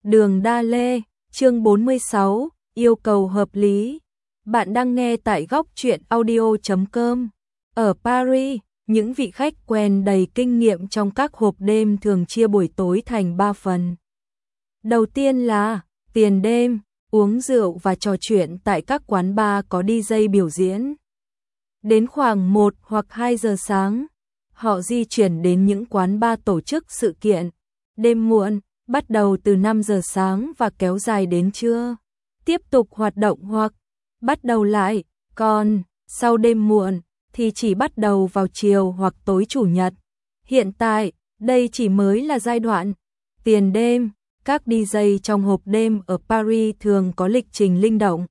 Đường Đa Lê, chương 46, yêu cầu hợp lý. Bạn đang nghe tại góc truyện audio.com. Ở Paris, những vị khách quen đầy kinh nghiệm trong các hộp đêm thường chia buổi tối thành 3 phần. Đầu tiên là tiền đêm, uống rượu và trò chuyện tại các quán bar có DJ biểu diễn. Đến khoảng 1 hoặc 2 giờ sáng, họ di chuyển đến những quán bar tổ chức sự kiện. Đêm muộn, bắt đầu từ 5 giờ sáng và kéo dài đến trưa. Tiếp tục hoạt động hoặc bắt đầu lại, còn sau đêm muộn thì chỉ bắt đầu vào chiều hoặc tối chủ nhật. Hiện tại, đây chỉ mới là giai đoạn tiền đêm. Các DJ trong hộp đêm ở Paris thường có lịch trình linh động.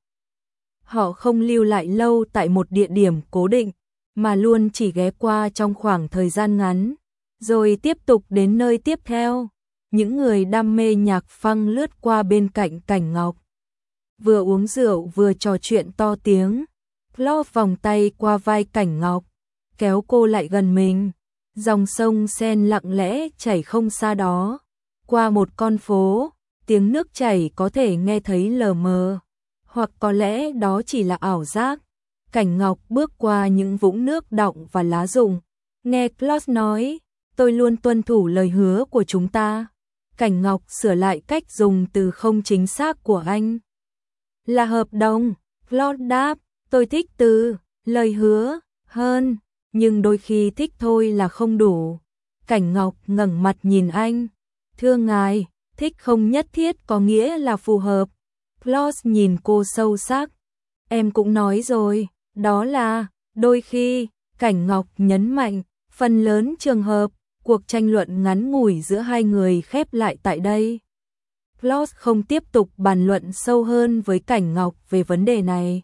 Họ không lưu lại lâu tại một địa điểm cố định, mà luôn chỉ ghé qua trong khoảng thời gian ngắn, rồi tiếp tục đến nơi tiếp theo. Những người đam mê nhạc funk lướt qua bên cạnh Cảnh Ngọc. Vừa uống rượu vừa trò chuyện to tiếng. Claude vòng tay qua vai Cảnh Ngọc, kéo cô lại gần mình. Dòng sông Seine lặng lẽ chảy không xa đó. Qua một con phố, tiếng nước chảy có thể nghe thấy lờ mờ. Hoặc có lẽ đó chỉ là ảo giác. Cảnh Ngọc bước qua những vũng nước đọng và lá rụng. Nghe Claude nói, tôi luôn tuân thủ lời hứa của chúng ta. Cảnh Ngọc sửa lại cách dùng từ không chính xác của anh. Là hợp đồng. Claude đáp, tôi thích từ lời hứa hơn, nhưng đôi khi thích thôi là không đủ. Cảnh Ngọc ngẩng mặt nhìn anh. Thưa ngài, thích không nhất thiết có nghĩa là phù hợp. Claude nhìn cô sâu sắc. Em cũng nói rồi, đó là đôi khi. Cảnh Ngọc nhấn mạnh, phần lớn trường hợp, cuộc tranh luận ngắn ngủi giữa hai người khép lại tại đây. Claude không tiếp tục bàn luận sâu hơn với Cảnh Ngọc về vấn đề này,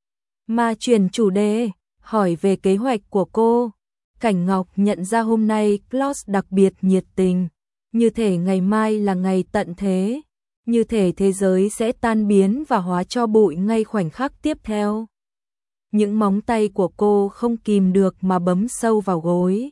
mà chuyển chủ đề, hỏi về kế hoạch của cô. Cảnh Ngọc nhận ra hôm nay Claude đặc biệt nhiệt tình, như thể ngày mai là ngày tận thế, như thể thế giới sẽ tan biến và hóa tro bụi ngay khoảnh khắc tiếp theo. Những móng tay của cô không kìm được mà bấm sâu vào gối,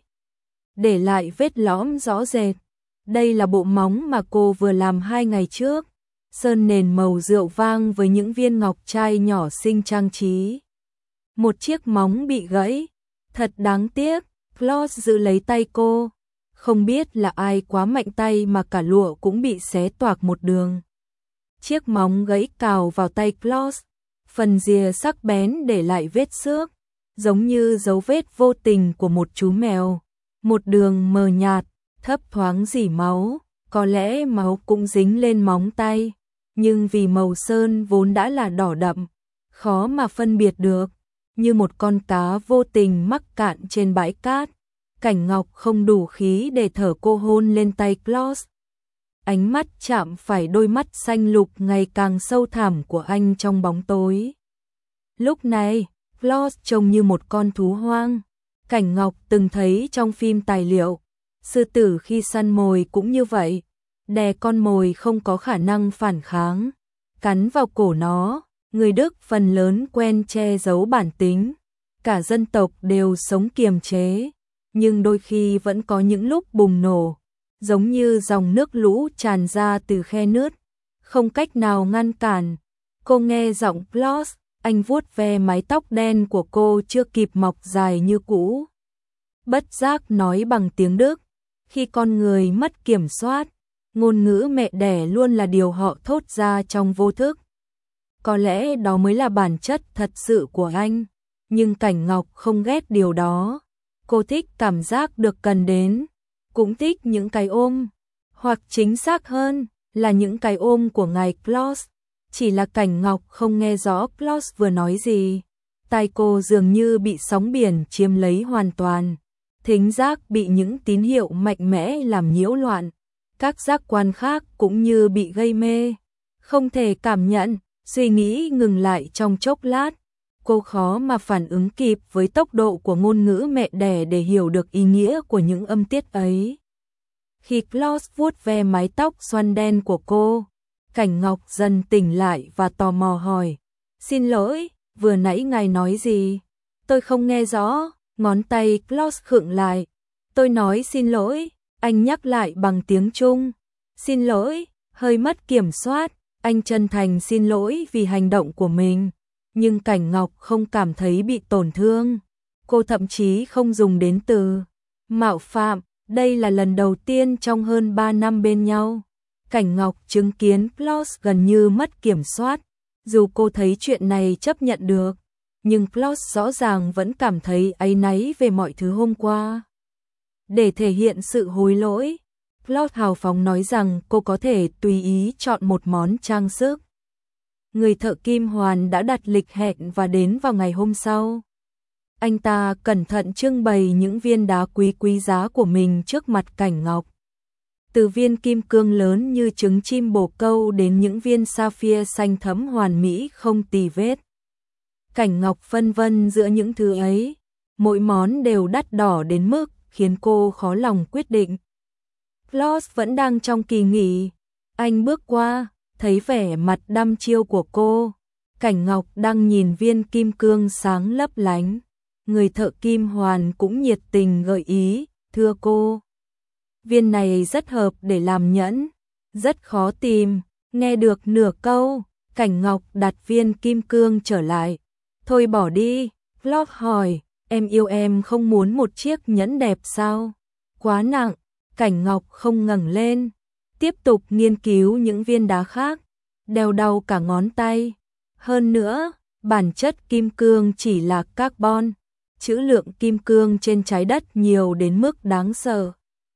để lại vết lõm rõ rệt. Đây là bộ móng mà cô vừa làm 2 ngày trước, sơn nền màu rượu vang với những viên ngọc trai nhỏ xinh trang trí. Một chiếc móng bị gãy, thật đáng tiếc. Claude giữ lấy tay cô, không biết là ai quá mạnh tay mà cả lụa cũng bị xé toạc một đường. Chiếc móng gãy cào vào tay Claude, phần rìa sắc bén để lại vết xước, giống như dấu vết vô tình của một chú mèo. Một đường mờ nhạt, thấp thoáng rỉ máu, có lẽ máu cũng dính lên móng tay, nhưng vì màu sơn vốn đã là đỏ đậm, khó mà phân biệt được, như một con cá vô tình mắc cạn trên bãi cát. Cảnh Ngọc không đủ khí để thở, cô hôn lên tay Claude. Ánh mắt chạm phải đôi mắt xanh lục ngày càng sâu thẳm của anh trong bóng tối. Lúc này, Claude trông như một con thú hoang. Cảnh Ngọc từng thấy trong phim tài liệu, sư tử khi săn mồi cũng như vậy, đè con mồi không có khả năng phản kháng, cắn vào cổ nó. Người Đức phần lớn quen che giấu bản tính, cả dân tộc đều sống kiềm chế, nhưng đôi khi vẫn có những lúc bùng nổ, giống như dòng nước lũ tràn ra từ khe nứt, không cách nào ngăn cản. Cô nghe giọng Claude, anh vuốt ve mái tóc đen của cô chưa kịp mọc dài như cũ. Bất giác nói bằng tiếng Đức, khi con người mất kiểm soát, ngôn ngữ mẹ đẻ luôn là điều họ thốt ra trong vô thức. Có lẽ đó mới là bản chất thật sự của anh, nhưng Cảnh Ngọc không ghét điều đó. Cô thích cảm giác được cần đến, cũng thích những cái ôm, hoặc chính xác hơn là những cái ôm của ngài Claude. Chỉ là Cảnh Ngọc không nghe rõ Claude vừa nói gì. Tai cô dường như bị sóng biển chiếm lấy hoàn toàn, thính giác bị những tín hiệu mạnh mẽ làm nhiễu loạn, các giác quan khác cũng như bị gây mê, không thể cảm nhận. Suy nghĩ ngừng lại trong chốc lát, cô khó mà phản ứng kịp với tốc độ của ngôn ngữ mẹ đẻ để hiểu được ý nghĩa của những âm tiết ấy. Khi Claude vuốt ve mái tóc xoăn đen của cô, Cảnh Ngọc dần tỉnh lại và tò mò hỏi, xin lỗi, vừa nãy ngài nói gì? Tôi không nghe rõ. Ngón tay Claude khựng lại. Tôi nói xin lỗi, anh nhắc lại bằng tiếng Trung. Xin lỗi, hơi mất kiểm soát, anh chân thành xin lỗi vì hành động của mình, nhưng Cảnh Ngọc không cảm thấy bị tổn thương. Cô thậm chí không dùng đến từ mạo phạm, đây là lần đầu tiên trong hơn 3 năm bên nhau. Cảnh Ngọc chứng kiến Klaus gần như mất kiểm soát, dù cô thấy chuyện này chấp nhận được, nhưng Klaus rõ ràng vẫn cảm thấy áy náy về mọi thứ hôm qua. Để thể hiện sự hối lỗi, Klaus hào phóng nói rằng cô có thể tùy ý chọn một món trang sức. Người thợ kim hoàn đã đặt lịch hẹn và đến vào ngày hôm sau. Anh ta cẩn thận trưng bày những viên đá quý giá của mình trước mặt Cảnh Ngọc. Từ viên kim cương lớn như trứng chim bồ câu đến những viên sapphire xanh thẫm hoàn mỹ không tì vết. Cảnh Ngọc phân vân giữa những thứ ấy, mỗi món đều đắt đỏ đến mức khiến cô khó lòng quyết định. Klaus vẫn đang trong kỳ nghỉ, anh bước qua, thấy vẻ mặt đăm chiêu của cô. Cảnh Ngọc đang nhìn viên kim cương sáng lấp lánh. Người thợ kim hoàn cũng nhiệt tình gợi ý, thưa cô, viên này rất hợp để làm nhẫn, rất khó tìm. Nghe được nửa câu, Cảnh Ngọc đặt viên kim cương trở lại. Thôi bỏ đi, Klaus hỏi, em yêu em không muốn một chiếc nhẫn đẹp sao? Quá nặng. Cảnh Ngọc không ngẩng lên, tiếp tục nghiên cứu những viên đá khác, đeo đau cả ngón tay. Hơn nữa, bản chất kim cương chỉ là carbon, trữ lượng kim cương trên trái đất nhiều đến mức đáng sợ.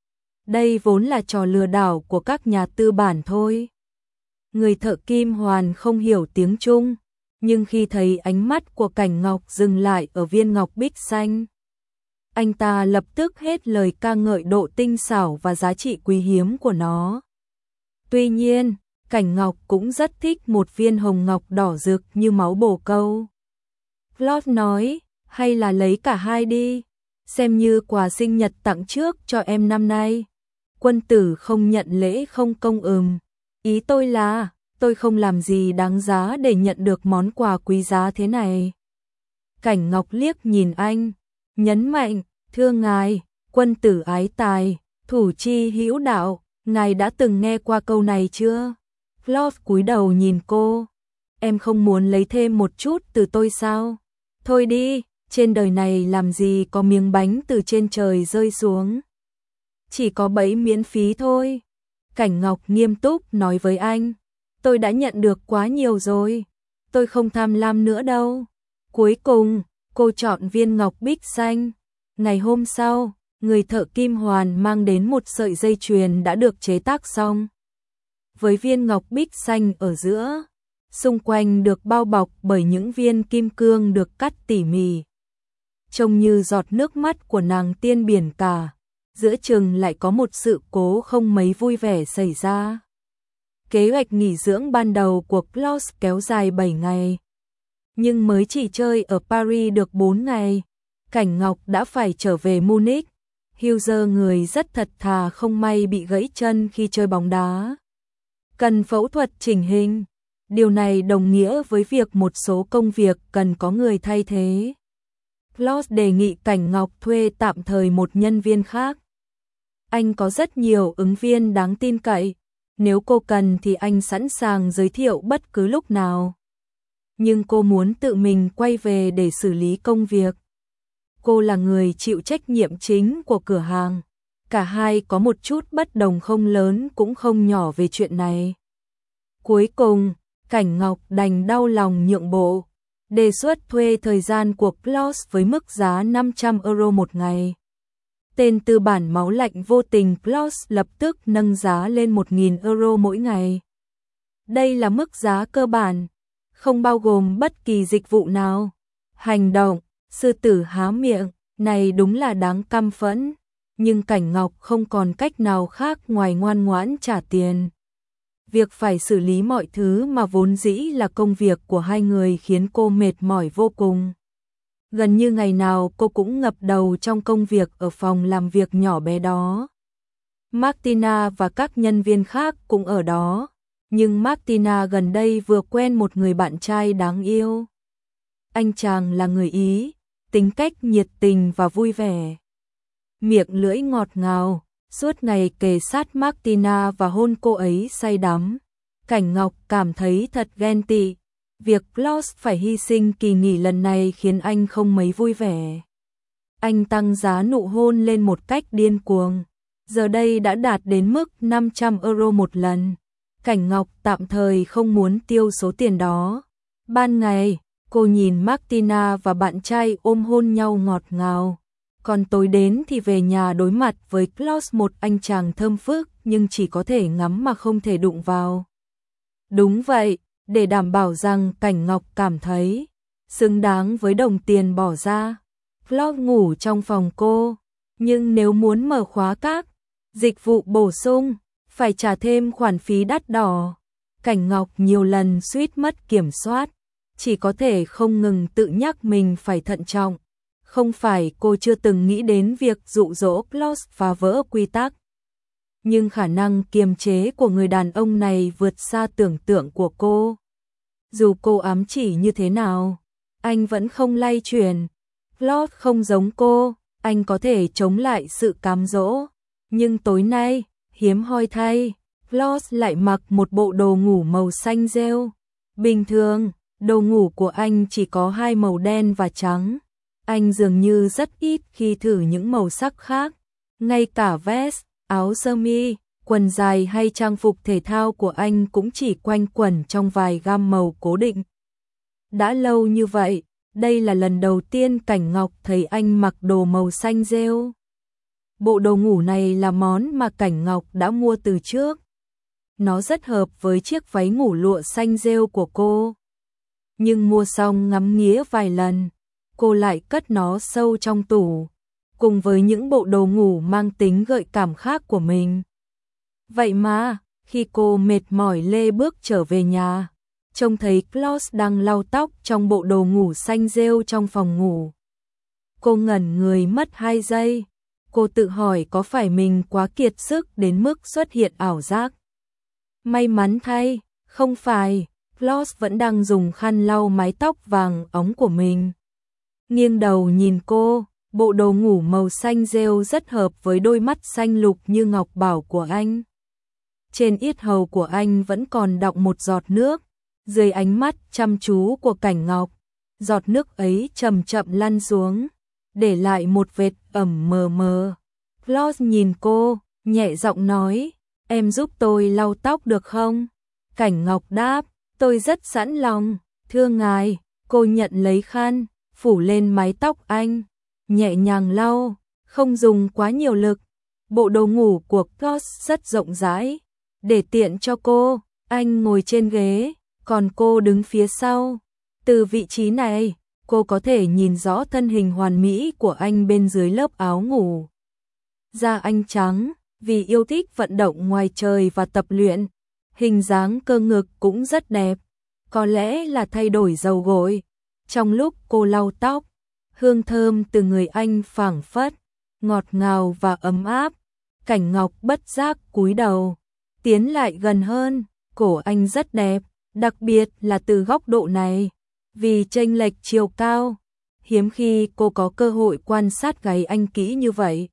Đây vốn là trò lừa đảo của các nhà tư bản thôi. Người thợ kim hoàn không hiểu tiếng Trung, nhưng khi thấy ánh mắt của Cảnh Ngọc dừng lại ở viên ngọc bích xanh, anh ta lập tức hết lời ca ngợi độ tinh xảo và giá trị quý hiếm của nó. Tuy nhiên, Cảnh Ngọc cũng rất thích một viên hồng ngọc đỏ rực như máu bồ câu. Klaus nói, hay là lấy cả hai đi, xem như quà sinh nhật tặng trước cho em năm nay. Quân tử không nhận lễ không công. Ý tôi là, tôi không làm gì đáng giá để nhận được món quà quý giá thế này. Cảnh Ngọc liếc nhìn anh, nhấn mạnh, thưa ngài, quân tử ái tài, thủ chi hữu đạo, ngài đã từng nghe qua câu này chưa? Klaus cúi đầu nhìn cô, em không muốn lấy thêm một chút từ tôi sao? Thôi đi, trên đời này làm gì có miếng bánh từ trên trời rơi xuống. Chỉ có bẫy miễn phí thôi. Cảnh Ngọc nghiêm túc nói với anh, tôi đã nhận được quá nhiều rồi, tôi không tham lam nữa đâu. Cuối cùng, cô chọn viên ngọc bích xanh. Ngày hôm sau, người thợ kim hoàn mang đến một sợi dây chuyền đã được chế tác xong. Với viên ngọc bích xanh ở giữa, xung quanh được bao bọc bởi những viên kim cương được cắt tỉ mỉ. Trông như giọt nước mắt của nàng tiên biển cả, giữa chừng lại có một sự cố không mấy vui vẻ xảy ra. Kế hoạch nghỉ dưỡng ban đầu của Klaus kéo dài 7 ngày, nhưng mới chỉ chơi ở Paris được 4 ngày. Cảnh Ngọc đã phải trở về Munich. Hughes người rất thật thà không may bị gãy chân khi chơi bóng đá, cần phẫu thuật chỉnh hình. Điều này đồng nghĩa với việc một số công việc cần có người thay thế. Klaus đề nghị Cảnh Ngọc thuê tạm thời một nhân viên khác. Anh có rất nhiều ứng viên đáng tin cậy, nếu cô cần thì anh sẵn sàng giới thiệu bất cứ lúc nào. Nhưng cô muốn tự mình quay về để xử lý công việc. Cô là người chịu trách nhiệm chính của cửa hàng. Cả hai có một chút bất đồng không lớn cũng không nhỏ về chuyện này. Cuối cùng, Cảnh Ngọc đành đau lòng nhượng bộ, đề xuất thuê thời gian của Klaus với mức giá 500 euro một ngày. Tên tư bản máu lạnh vô tình Klaus lập tức nâng giá lên 1.000 euro mỗi ngày. Đây là mức giá cơ bản, không bao gồm bất kỳ dịch vụ nào. Hành động, sư tử há miệng, này đúng là đáng căm phẫn. Nhưng Cảnh Ngọc không còn cách nào khác ngoài ngoan ngoãn trả tiền. Việc phải xử lý mọi thứ mà vốn dĩ là công việc của hai người khiến cô mệt mỏi vô cùng. Gần như ngày nào cô cũng ngập đầu trong công việc ở phòng làm việc nhỏ bé đó. Martina và các nhân viên khác cũng ở đó, nhưng Martina gần đây vừa quen một người bạn trai đáng yêu. Anh chàng là người Ý, tính cách nhiệt tình và vui vẻ, miệng lưỡi ngọt ngào, suốt ngày kề sát Martina và hôn cô ấy say đắm. Cảnh Ngọc cảm thấy thật ghen tị. Việc Klaus phải hy sinh kỳ nghỉ lần này khiến anh không mấy vui vẻ. Anh tăng giá nụ hôn lên một cách điên cuồng. Giờ đây đã đạt đến mức 500 euro một lần. Cảnh Ngọc tạm thời không muốn tiêu số tiền đó. Ban ngày, cô nhìn Martina và bạn trai ôm hôn nhau ngọt ngào. Còn tối đến thì về nhà đối mặt với Klaus, một anh chàng thơm phức nhưng chỉ có thể ngắm mà không thể đụng vào. Đúng vậy, để đảm bảo rằng Cảnh Ngọc cảm thấy xứng đáng với đồng tiền bỏ ra, Klaus ngủ trong phòng cô. Nhưng nếu muốn mở khóa các dịch vụ bổ sung, phải trả thêm khoản phí đắt đỏ. Cảnh Ngọc nhiều lần suýt mất kiểm soát, chỉ có thể không ngừng tự nhắc mình phải thận trọng. Không phải cô chưa từng nghĩ đến việc dụ dỗ Klaus phá vỡ quy tắc. Nhưng khả năng kiềm chế của người đàn ông này vượt xa tưởng tượng của cô. Dù cô ám chỉ như thế nào, anh vẫn không lay chuyển. Klaus không giống cô, anh có thể chống lại sự cám dỗ. Nhưng tối nay, hiếm hoi thay, Klaus lại mặc một bộ đồ ngủ màu xanh rêu. Bình thường, đồ ngủ của anh chỉ có hai màu đen và trắng. Anh dường như rất ít khi thử những màu sắc khác. Ngay cả vest, áo sơ mi, quần dài hay trang phục thể thao của anh cũng chỉ quanh quẩn trong vài gam màu cố định. Đã lâu như vậy, đây là lần đầu tiên Cảnh Ngọc thấy anh mặc đồ màu xanh rêu. Bộ đồ ngủ này là món mà Cảnh Ngọc đã mua từ trước. Nó rất hợp với chiếc váy ngủ lụa xanh rêu của cô. Nhưng mua xong ngắm nghía vài lần, cô lại cất nó sâu trong tủ, cùng với những bộ đồ ngủ mang tính gợi cảm khác của mình. Vậy mà, khi cô mệt mỏi lê bước trở về nhà, trông thấy Klaus đang lau tóc trong bộ đồ ngủ xanh rêu trong phòng ngủ. Cô ngẩn người mất 2 giây. Cô tự hỏi có phải mình quá kiệt sức đến mức xuất hiện ảo giác. May mắn thay, không phải, Klaus vẫn đang dùng khăn lau mái tóc vàng óng của mình. Nghiêng đầu nhìn cô, bộ đồ ngủ màu xanh rêu rất hợp với đôi mắt xanh lục như ngọc bảo của anh. Trên yết hầu của anh vẫn còn đọng một giọt nước, dưới ánh mắt chăm chú của Cảnh Ngọc, giọt nước ấy chậm chậm lăn xuống, để lại một vệt ẩm mờ mờ. Klaus nhìn cô, nhẹ giọng nói, em giúp tôi lau tóc được không? Cảnh Ngọc đáp, tôi rất sẵn lòng, thưa ngài. Cô nhận lấy khăn, phủ lên mái tóc anh, nhẹ nhàng lau, không dùng quá nhiều lực. Bộ đồ ngủ của Klaus rất rộng rãi, để tiện cho cô, anh ngồi trên ghế, còn cô đứng phía sau. Từ vị trí này, cô có thể nhìn rõ thân hình hoàn mỹ của anh bên dưới lớp áo ngủ. Da anh trắng, vì yêu thích vận động ngoài trời và tập luyện, hình dáng cơ ngực cũng rất đẹp, có lẽ là thay đổi dầu gội. Trong lúc cô lau tóc, hương thơm từ người anh phảng phất, ngọt ngào và ấm áp. Cảnh Ngọc bất giác cúi đầu, tiến lại gần hơn, cổ anh rất đẹp, đặc biệt là từ góc độ này, vì chênh lệch chiều cao, hiếm khi cô có cơ hội quan sát gáy anh kỹ như vậy.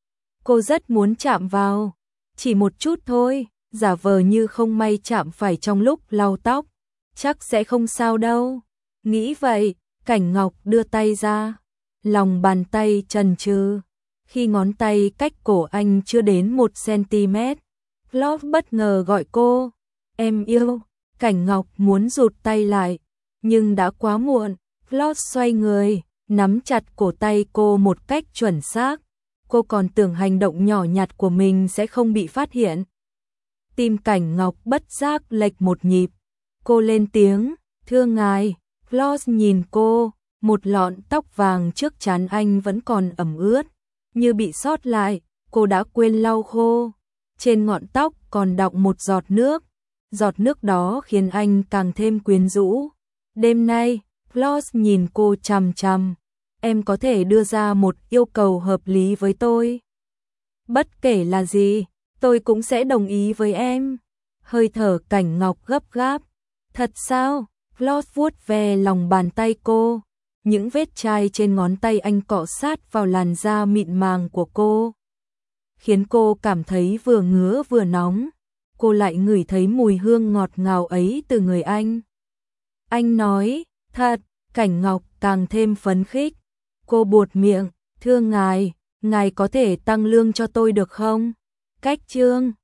Cô rất muốn chạm vào, chỉ một chút thôi, giả vờ như không may chạm phải trong lúc lau tóc, chắc sẽ không sao đâu. Nghĩ vậy, Cảnh Ngọc đưa tay ra, lòng bàn tay chần chừ, khi ngón tay cách cổ anh chưa đến 1 cm. Klaus bất ngờ gọi cô, em yêu. Cảnh Ngọc muốn rụt tay lại, nhưng đã quá muộn. Klaus xoay người, nắm chặt cổ tay cô một cách chuẩn xác. Cô còn tưởng hành động nhỏ nhặt của mình sẽ không bị phát hiện. Tim Cảnh Ngọc bất giác lệch một nhịp. Cô lên tiếng, thưa ngài. Klaus nhìn cô, một lọn tóc vàng trước trán anh vẫn còn ẩm ướt, như bị sót lại, cô đã quên lau khô. Trên ngọn tóc còn đọng một giọt nước. Giọt nước đó khiến anh càng thêm quyến rũ. Đêm nay, Klaus nhìn cô chằm chằm. Em có thể đưa ra một yêu cầu hợp lý với tôi. Bất kể là gì, tôi cũng sẽ đồng ý với em. Hơi thở Cảnh Ngọc gấp gáp. Thật sao? Klaus vuốt ve lòng bàn tay cô. Những vết chai trên ngón tay anh cọ sát vào làn da mịn màng của cô. khiến cô cảm thấy vừa ngứa vừa nóng. Cô lại ngửi thấy mùi hương ngọt ngào ấy từ người anh. Anh nói, thật, Cảnh Ngọc càng thêm phấn khích. Cô buột miệng, thưa ngài có thể tăng lương cho tôi được không? Cách Trương